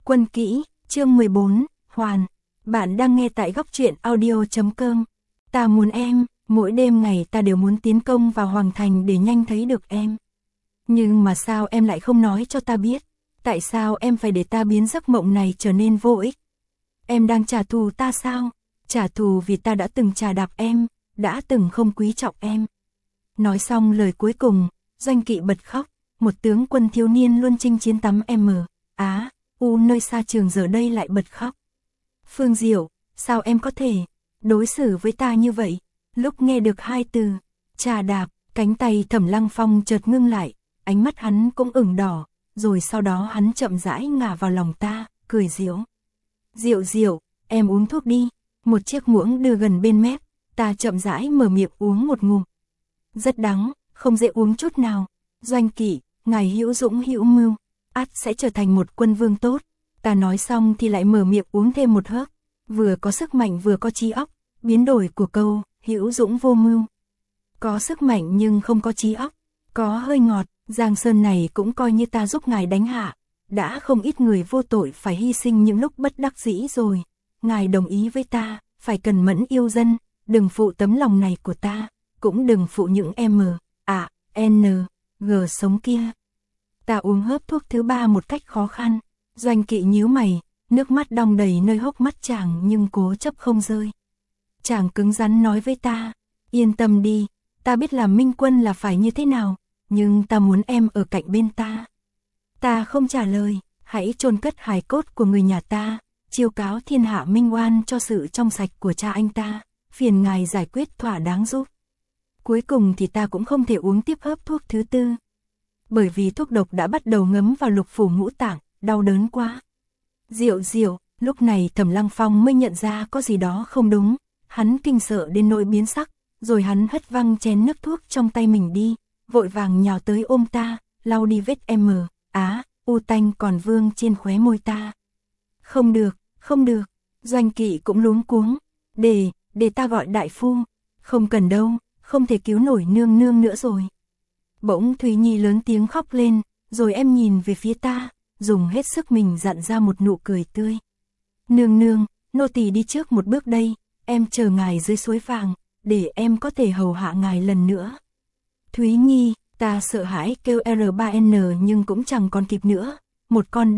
Quân kỹ, chương 14, Hoàn. Bạn đang nghe tại góc truyện audio.com. Ta muốn em, mỗi đêm ngày ta đều muốn tiến công vào Hoàng Thành để nhanh thấy được em. Nhưng mà sao em lại không nói cho ta biết? Tại sao em phải để ta biến giấc mộng này trở nên vô ích? Em đang trả thù ta sao? Trả thù vì ta đã từng trà đạp em, đã từng không quý trọng em. Nói xong lời cuối cùng, Doanh Kỵ bật khóc. Một tướng quân thiếu niên luôn chinh chiến tắm nơi xa trường giờ đây lại bật khóc. Phương Diệu, sao em có thể đối xử với ta như vậy? Lúc nghe được hai từ trà đạp, cánh tay Thẩm Lăng Phong chợt ngưng lại, ánh mắt hắn cũng ửng đỏ, rồi sau đó hắn chậm rãi ngả vào lòng ta, cười giễu. Diệu, em uống thuốc đi. Một chiếc muỗng đưa gần bên mép, ta chậm rãi mở miệng uống một ngụm. Rất đắng, không dễ uống chút nào. Doanh Kỵ, ngài hữu dũng hữu mưu, ắt sẽ trở thành một quân vương tốt. Ta nói xong thì lại mở miệng uống thêm một hớp, vừa có sức mạnh vừa có trí óc, biến đổi của câu hữu dũng vô mưu. Có sức mạnh nhưng không có trí óc, có hơi ngọt. Giang Sơn này cũng coi như ta giúp ngài đánh hạ, đã không ít người vô tội phải hy sinh những lúc bất đắc dĩ rồi. Ngài đồng ý với ta, phải cần mẫn yêu dân, đừng phụ tấm lòng này của ta, cũng đừng phụ những G sống kia. Ta uống hớp thuốc thứ ba một cách khó khăn. Doanh Kỵ nhíu mày, nước mắt đong đầy nơi hốc mắt chàng nhưng cố chấp không rơi. Chàng cứng rắn nói với ta, yên tâm đi, ta biết làm minh quân là phải như thế nào, nhưng ta muốn em ở cạnh bên ta. Ta không trả lời, hãy chôn cất hài cốt của người nhà ta, chiêu cáo thiên hạ minh oan cho sự trong sạch của cha anh ta, phiền ngài giải quyết thỏa đáng giúp. Cuối cùng thì ta cũng không thể uống tiếp hớp thuốc thứ tư, bởi vì thuốc độc đã bắt đầu ngấm vào lục phủ ngũ tạng, đau đớn quá. Diệu, lúc này Thẩm Lăng Phong mới nhận ra có gì đó không đúng, hắn kinh sợ đến nỗi biến sắc, rồi hắn hất văng chén nước thuốc trong tay mình đi, vội vàng nhào tới ôm ta, lau đi vết tanh còn vương trên khóe môi ta. Không được, Doanh Kỵ cũng luống cuống, để ta gọi đại phu. Không cần đâu, không thể cứu nổi nương nữa rồi. Bỗng Thúy Nhi lớn tiếng khóc lên, rồi em nhìn về phía ta, dùng hết sức mình dặn ra một nụ cười tươi. Nương, nô tỳ đi trước một bước đây, em chờ ngài dưới suối vàng, để em có thể hầu hạ ngài lần nữa. Thúy Nhi, ta sợ hãi kêu R3N nhưng cũng chẳng còn kịp nữa. Một con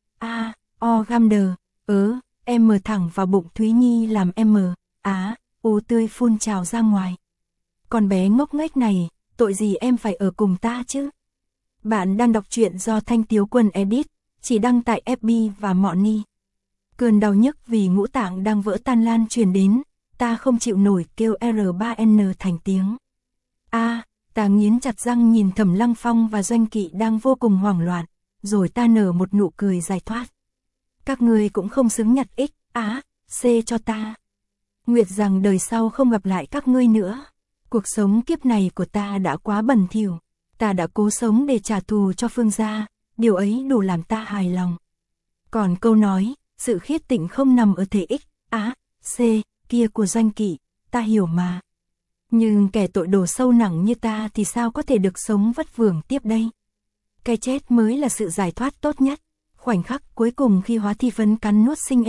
em mở thẳng vào bụng Thúy Nhi làm tươi phun trào ra ngoài. Con bé ngốc nghếch này, tội gì em phải ở cùng ta chứ? Bạn đang đọc truyện do Thanh Tiếu Quân edit, chỉ đăng tại FB và Moni. Cơn đau nhức vì ngũ tạng đang vỡ tan lan truyền đến, ta không chịu nổi kêu R3N thành tiếng. Ta nghiến chặt răng nhìn Thẩm Lăng Phong và Doanh Kỵ đang vô cùng hoảng loạn, rồi ta nở một nụ cười giải thoát. Các ngươi cũng không xứng nhặt C cho ta. Nguyệt rằng đời sau không gặp lại các ngươi nữa. Cuộc sống kiếp này của ta đã quá bẩn thỉu, ta đã cố sống để trả thù cho Phương gia, điều ấy đủ làm ta hài lòng. Còn câu nói, sự khiết tịnh không nằm ở thể C kia của Doanh Kỵ, ta hiểu mà. Nhưng kẻ tội đồ sâu nặng như ta thì sao có thể được sống vất vưởng tiếp đây? Cái chết mới là sự giải thoát tốt nhất. Khoảnh khắc cuối cùng khi hóa thi phấn cắn nuốt sinh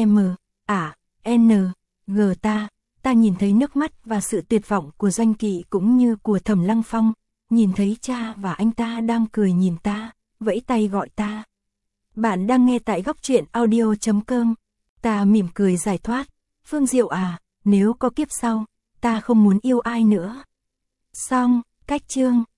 ta nhìn thấy nước mắt và sự tuyệt vọng của Doanh Kỵ cũng như của Thẩm Lăng Phong, nhìn thấy cha và anh ta đang cười nhìn ta, vẫy tay gọi ta. Bạn đang nghe tại góc truyện audio.com. Ta mỉm cười giải thoát. Phương Diệu nếu có kiếp sau, ta không muốn yêu ai nữa. Xong, cách chương.